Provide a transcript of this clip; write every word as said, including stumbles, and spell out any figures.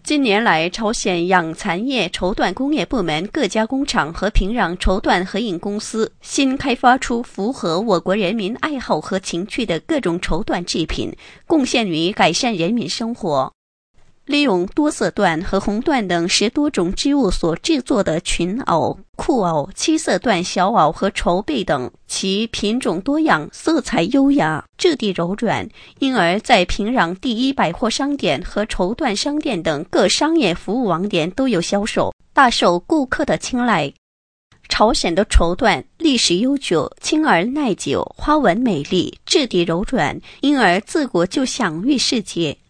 近年来，朝鲜养蚕业绸缎工业部门各家工厂和平壤绸缎合营公司新开发出符合我国人民爱好和情趣的各种绸缎制品，贡献于改善人民生活。利用多色缎和红缎等十多种织物所制作的裙袄、裤袄、七色缎小袄和绸被等，其品种多样，色彩优雅，质地柔软，因而在平壤第一百货商店和绸缎商店等各商业服务网点都有销售，大受顾客的青睐。朝鲜的绸缎历史悠久，轻而耐久，花纹美丽，质地柔软，因而自古就享誉世界。